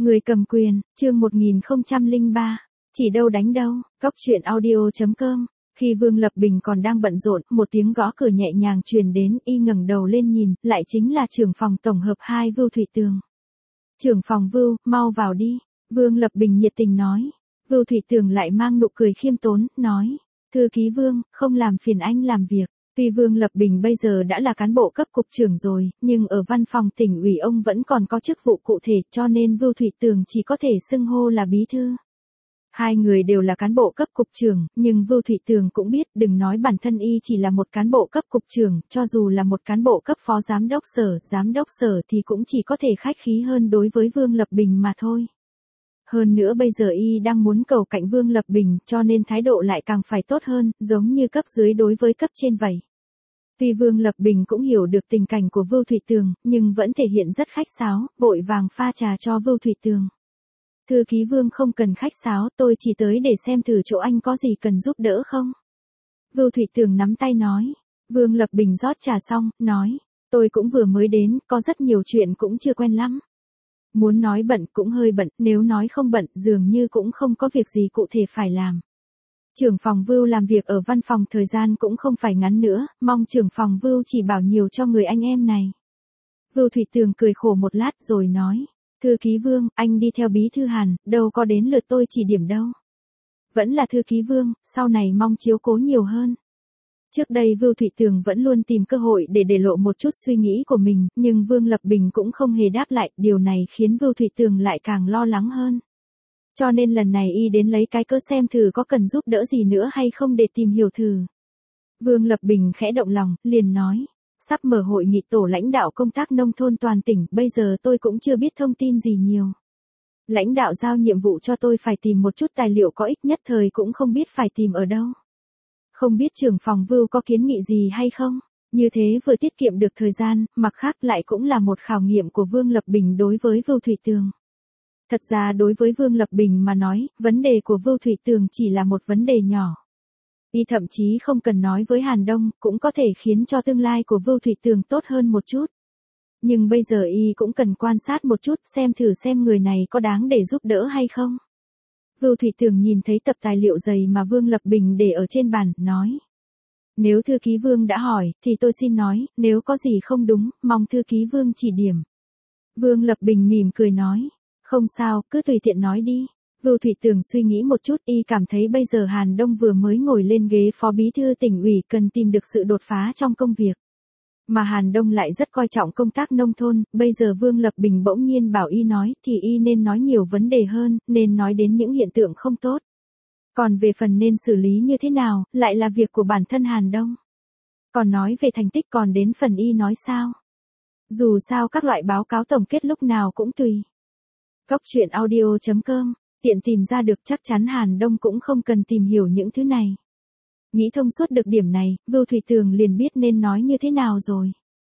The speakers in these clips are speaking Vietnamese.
Người cầm quyền, chương 1003, chỉ đâu đánh đâu, Cóc truyện audio.com. Khi Vương Lập Bình còn đang bận rộn, một tiếng gõ cửa nhẹ nhàng truyền đến, y ngẩng đầu lên nhìn, lại chính là trưởng phòng tổng hợp 2 Vưu Thụy Tường. Trưởng phòng Vưu, mau vào đi, Vương Lập Bình nhiệt tình nói. Vưu Thụy Tường lại mang nụ cười khiêm tốn, nói, thư ký Vương, không làm phiền anh làm việc. Tuy Vương Lập Bình bây giờ đã là cán bộ cấp cục trưởng rồi, nhưng ở văn phòng tỉnh ủy ông vẫn còn có chức vụ cụ thể, cho nên Vưu Thụy Tường chỉ có thể xưng hô là bí thư. Hai người đều là cán bộ cấp cục trưởng, nhưng Vưu Thụy Tường cũng biết, đừng nói bản thân y chỉ là một cán bộ cấp cục trưởng, cho dù là một cán bộ cấp phó giám đốc sở thì cũng chỉ có thể khách khí hơn đối với Vương Lập Bình mà thôi. Hơn nữa bây giờ y đang muốn cầu cạnh Vương Lập Bình, cho nên thái độ lại càng phải tốt hơn, giống như cấp dưới đối với cấp trên vậy. Tuy Vương Lập Bình cũng hiểu được tình cảnh của Vưu Thụy Tường, nhưng vẫn thể hiện rất khách sáo, vội vàng pha trà cho Vưu Thụy Tường. Thư ký Vương không cần khách sáo, tôi chỉ tới để xem thử chỗ anh có gì cần giúp đỡ không. Vưu Thụy Tường nắm tay nói. Vương Lập Bình rót trà xong, nói, tôi cũng vừa mới đến, có rất nhiều chuyện cũng chưa quen lắm. Muốn nói bận cũng hơi bận, nếu nói không bận dường như cũng không có việc gì cụ thể phải làm. Trưởng phòng Vưu làm việc ở văn phòng thời gian cũng không phải ngắn nữa, mong trưởng phòng Vưu chỉ bảo nhiều cho người anh em này. Vưu Thụy Tường cười khổ một lát rồi nói, thư ký Vương, anh đi theo bí thư Hàn, đâu có đến lượt tôi chỉ điểm đâu. Vẫn là thư ký Vương, sau này mong chiếu cố nhiều hơn. Trước đây Vưu Thụy Tường vẫn luôn tìm cơ hội để để lộ một chút suy nghĩ của mình, nhưng Vương Lập Bình cũng không hề đáp lại, điều này khiến Vưu Thụy Tường lại càng lo lắng hơn. Cho nên lần này y đến lấy cái cớ xem thử có cần giúp đỡ gì nữa hay không để tìm hiểu thử. Vương Lập Bình khẽ động lòng, liền nói, sắp mở hội nghị tổ lãnh đạo công tác nông thôn toàn tỉnh, bây giờ tôi cũng chưa biết thông tin gì nhiều. Lãnh đạo giao nhiệm vụ cho tôi phải tìm một chút tài liệu có ích, nhất thời cũng không biết phải tìm ở đâu. Không biết trưởng phòng Vưu có kiến nghị gì hay không? Như thế vừa tiết kiệm được thời gian, mặt khác lại cũng là một khảo nghiệm của Vương Lập Bình đối với Vưu Thụy Tường. Thật ra đối với Vương Lập Bình mà nói, vấn đề của Vưu Thụy Tường chỉ là một vấn đề nhỏ. Y thậm chí không cần nói với Hàn Đông, cũng có thể khiến cho tương lai của Vưu Thụy Tường tốt hơn một chút. Nhưng bây giờ y cũng cần quan sát một chút, xem thử xem người này có đáng để giúp đỡ hay không. Vưu Thụy Tường nhìn thấy tập tài liệu dày mà Vương Lập Bình để ở trên bàn, nói. Nếu thư ký Vương đã hỏi, thì tôi xin nói, nếu có gì không đúng, mong thư ký Vương chỉ điểm. Vương Lập Bình mỉm cười nói. Không sao, cứ tùy tiện nói đi. Vưu Thụy Tường suy nghĩ một chút, y cảm thấy bây giờ Hàn Đông vừa mới ngồi lên ghế phó bí thư tỉnh ủy, cần tìm được sự đột phá trong công việc. Mà Hàn Đông lại rất coi trọng công tác nông thôn, bây giờ Vương Lập Bình bỗng nhiên bảo y nói, thì y nên nói nhiều vấn đề hơn, nên nói đến những hiện tượng không tốt. Còn về phần nên xử lý như thế nào, lại là việc của bản thân Hàn Đông. Còn nói về thành tích còn đến phần y nói sao. Dù sao các loại báo cáo tổng kết lúc nào cũng tùy. Cóc truyện audio.com, tiện tìm ra được, chắc chắn Hàn Đông cũng không cần tìm hiểu những thứ này. Nghĩ thông suốt được điểm này, Vưu Thụy Tường liền biết nên nói như thế nào rồi.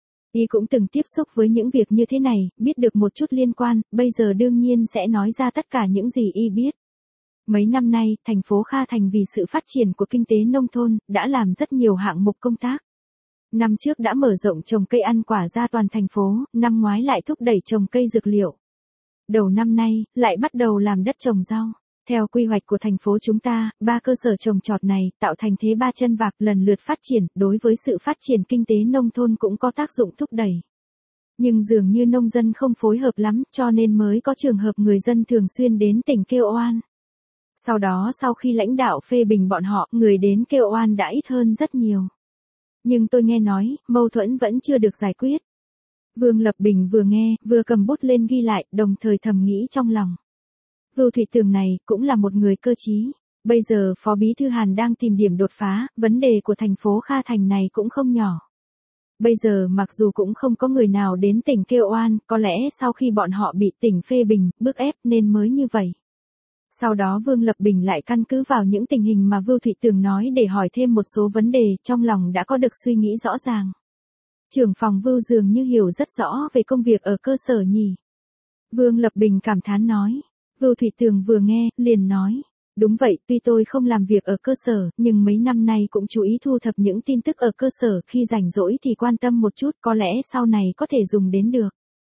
Y cũng từng tiếp xúc với những việc như thế này, biết được một chút liên quan, bây giờ đương nhiên sẽ nói ra tất cả những gì y biết. Mấy năm nay, thành phố Kha Thành vì sự phát triển của kinh tế nông thôn, đã làm rất nhiều hạng mục công tác. Năm trước đã mở rộng trồng cây ăn quả ra toàn thành phố, năm ngoái lại thúc đẩy trồng cây dược liệu. Đầu năm nay, lại bắt đầu làm đất trồng rau. Theo quy hoạch của thành phố chúng ta, 3 cơ sở trồng trọt này, tạo thành thế 3 chân vạc lần lượt phát triển, đối với sự phát triển kinh tế nông thôn cũng có tác dụng thúc đẩy. Nhưng dường như nông dân không phối hợp lắm, cho nên mới có trường hợp người dân thường xuyên đến tỉnh kêu oan. Sau đó sau khi lãnh đạo phê bình bọn họ, người đến kêu oan đã ít hơn rất nhiều. Nhưng tôi nghe nói, mâu thuẫn vẫn chưa được giải quyết. Vương Lập Bình vừa nghe, vừa cầm bút lên ghi lại, đồng thời thầm nghĩ trong lòng. Vưu Thụy Tường này, cũng là một người cơ trí. Bây giờ Phó Bí thư Hàn đang tìm điểm đột phá, vấn đề của thành phố Kha Thành này cũng không nhỏ. Bây giờ mặc dù cũng không có người nào đến tỉnh kêu oan, có lẽ sau khi bọn họ bị tỉnh phê bình, bức ép nên mới như vậy. Sau đó Vương Lập Bình lại căn cứ vào những tình hình mà Vưu Thụy Tường nói để hỏi thêm một số vấn đề, trong lòng đã có được suy nghĩ rõ ràng. Trưởng phòng Vưu dường như hiểu rất rõ về công việc ở cơ sở nhỉ. Vương Lập Bình cảm thán nói. Vưu Thụy Tường vừa nghe, liền nói. Đúng vậy, tuy tôi không làm việc ở cơ sở, nhưng mấy năm nay cũng chú ý thu thập những tin tức ở cơ sở, khi rảnh rỗi thì quan tâm một chút, có lẽ sau này có thể dùng đến được.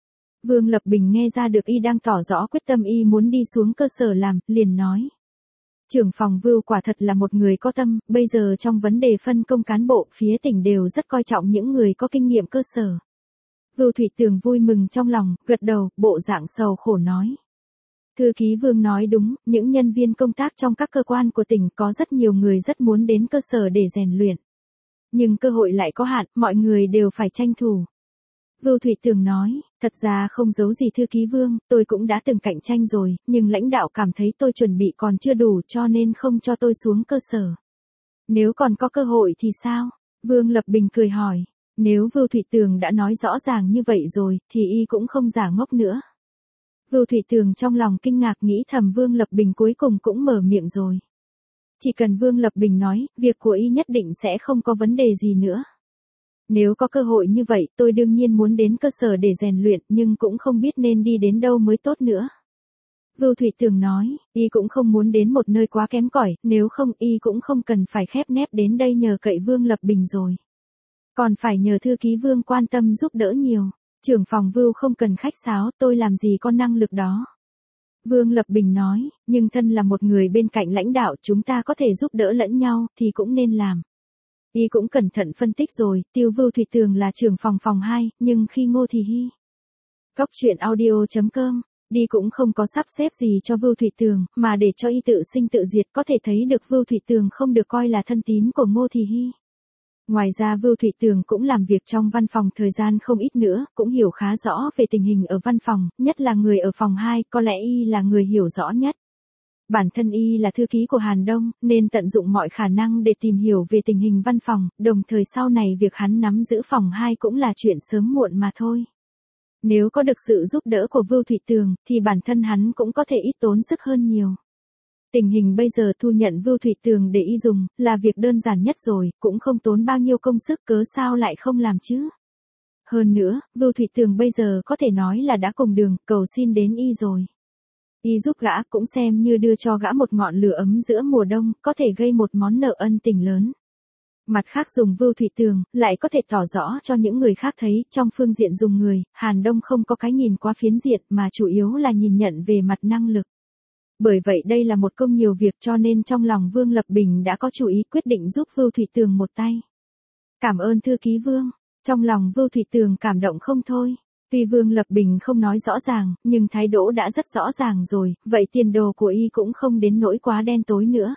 Vương Lập Bình nghe ra được y đang tỏ rõ quyết tâm y muốn đi xuống cơ sở làm, liền nói. Trưởng phòng Vưu quả thật là một người có tâm, bây giờ trong vấn đề phân công cán bộ, phía tỉnh đều rất coi trọng những người có kinh nghiệm cơ sở. Vưu Thụy Tường vui mừng trong lòng, gật đầu, bộ dạng sầu khổ nói. Thư ký Vương nói đúng, những nhân viên công tác trong các cơ quan của tỉnh có rất nhiều người rất muốn đến cơ sở để rèn luyện. Nhưng cơ hội lại có hạn, mọi người đều phải tranh thủ. Vưu Thụy Tường nói, thật ra không giấu gì thư ký Vương, tôi cũng đã từng cạnh tranh rồi, nhưng lãnh đạo cảm thấy tôi chuẩn bị còn chưa đủ cho nên không cho tôi xuống cơ sở. Nếu còn có cơ hội thì sao? Vương Lập Bình cười hỏi, nếu Vưu Thụy Tường đã nói rõ ràng như vậy rồi, thì y cũng không giả ngốc nữa. Vưu Thụy Tường trong lòng kinh ngạc nghĩ thầm Vương Lập Bình cuối cùng cũng mở miệng rồi. Chỉ cần Vương Lập Bình nói, việc của y nhất định sẽ không có vấn đề gì nữa. Nếu có cơ hội như vậy, tôi đương nhiên muốn đến cơ sở để rèn luyện, nhưng cũng không biết nên đi đến đâu mới tốt nữa. Vưu Thụy Tường nói, y cũng không muốn đến một nơi quá kém cỏi, nếu không y cũng không cần phải khép nép đến đây nhờ cậy Vương Lập Bình rồi. Còn phải nhờ thư ký Vương quan tâm giúp đỡ nhiều. Trưởng phòng Vưu không cần khách sáo, tôi làm gì có năng lực đó. Vương Lập Bình nói, nhưng thân là một người bên cạnh lãnh đạo chúng ta có thể giúp đỡ lẫn nhau, thì cũng nên làm. Y cũng cẩn thận phân tích rồi, Tiêu Vưu Thụy Tường là trưởng phòng 2, nhưng khi Ngô Thì Hy. Góc truyện audio.com, đi cũng không có sắp xếp gì cho Vưu Thụy Tường, mà để cho y tự sinh tự diệt, có thể thấy được Vưu Thụy Tường không được coi là thân tín của Ngô Thì Hy. Ngoài ra Vưu Thụy Tường cũng làm việc trong văn phòng thời gian không ít nữa, cũng hiểu khá rõ về tình hình ở văn phòng, nhất là người ở phòng 2, có lẽ y là người hiểu rõ nhất. Bản thân y là thư ký của Hàn Đông, nên tận dụng mọi khả năng để tìm hiểu về tình hình văn phòng, đồng thời sau này việc hắn nắm giữ phòng 2 cũng là chuyện sớm muộn mà thôi. Nếu có được sự giúp đỡ của Vưu Thụy Tường, thì bản thân hắn cũng có thể ít tốn sức hơn nhiều. Tình hình bây giờ thu nhận Vưu Thụy Tường để y dùng, là việc đơn giản nhất rồi, cũng không tốn bao nhiêu công sức, cớ sao lại không làm chứ. Hơn nữa, Vưu Thụy Tường bây giờ có thể nói là đã cùng đường, cầu xin đến y rồi. Y giúp gã cũng xem như đưa cho gã một ngọn lửa ấm giữa mùa đông, có thể gây một món nợ ân tình lớn. Mặt khác dùng Vưu Thụy Tường, lại có thể tỏ rõ cho những người khác thấy, trong phương diện dùng người, Hàn Đông không có cái nhìn quá phiến diện mà chủ yếu là nhìn nhận về mặt năng lực. Bởi vậy đây là một công nhiều việc cho nên trong lòng Vương Lập Bình đã có chủ ý quyết định giúp Vưu Thụy Tường một tay. Cảm ơn thư ký Vương. Trong lòng Vưu Thụy Tường cảm động không thôi. Tuy Vương Lập Bình không nói rõ ràng, nhưng thái độ đã rất rõ ràng rồi, vậy tiền đồ của y cũng không đến nỗi quá đen tối nữa.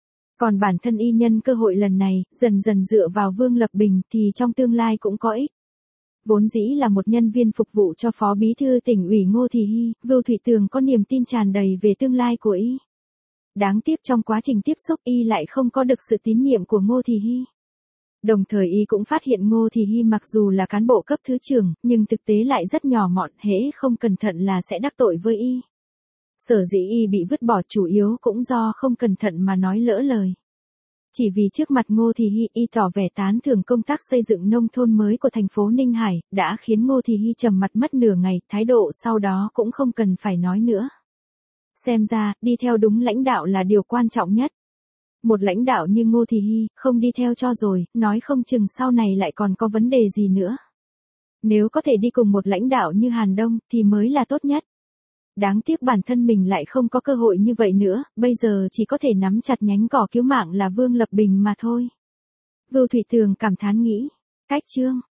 Còn bản thân y nhân cơ hội lần này, dần dần dựa vào Vương Lập Bình thì trong tương lai cũng có ích. Vốn dĩ là một nhân viên phục vụ cho Phó Bí thư tỉnh ủy Ngô Thì Hy, Vưu Thụy Tường có niềm tin tràn đầy về tương lai của y. Đáng tiếc trong quá trình tiếp xúc y lại không có được sự tín nhiệm của Ngô Thì Hy. Đồng thời y cũng phát hiện Ngô Thì Hy mặc dù là cán bộ cấp thứ trưởng, nhưng thực tế lại rất nhỏ mọn, hễ không cẩn thận là sẽ đắc tội với y. Sở dĩ y bị vứt bỏ chủ yếu cũng do không cẩn thận mà nói lỡ lời. Chỉ vì trước mặt Ngô Thì Hy y tỏ vẻ tán thưởng công tác xây dựng nông thôn mới của thành phố Ninh Hải, đã khiến Ngô Thì Hy trầm mặt mất nửa ngày, thái độ sau đó cũng không cần phải nói nữa. Xem ra, đi theo đúng lãnh đạo là điều quan trọng nhất. Một lãnh đạo như Ngô Thì Hy, không đi theo cho rồi, nói không chừng sau này lại còn có vấn đề gì nữa. Nếu có thể đi cùng một lãnh đạo như Hàn Đông, thì mới là tốt nhất. Đáng tiếc bản thân mình lại không có cơ hội như vậy nữa, bây giờ chỉ có thể nắm chặt nhánh cỏ cứu mạng là Vương Lập Bình mà thôi. Vưu Thụy Tường cảm thán nghĩ. Cách chương.